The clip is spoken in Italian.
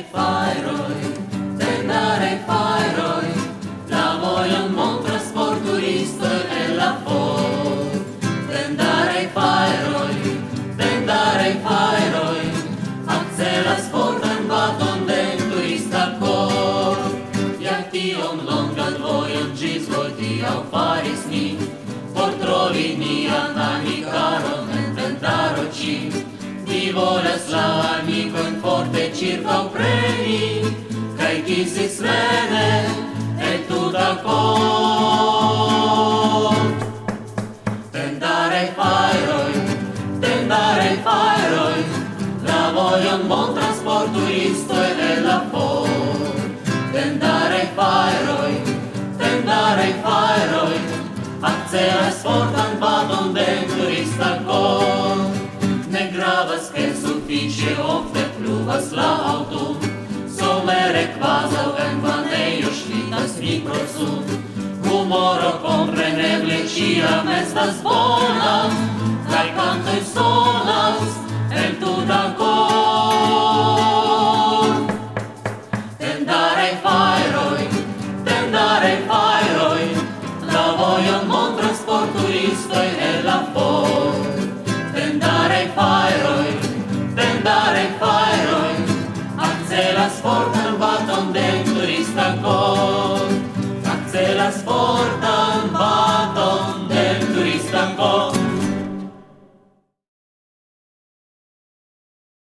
Tendare fairoi, la voglio un buon trasporturista e la for. Tendare fairoi, anche la sportan baton den turista cor. Ja ti om longa voglio gis volti au faris ni, por trovi nia nami caro inventaro ci. Ti volas la amico in forte circa un premi, kai ti si svene e tu da cor. Tendare fairoi, la voglio un buon trasporturista e la for. Tendare fairoi, anche la sportan vadon den turista cor. Ne gravas che sufficie ofte pluvas la autum, somere quasau en vaneio slitas microsum. Humoro compreneble ciam estas bona, kai cantoi sono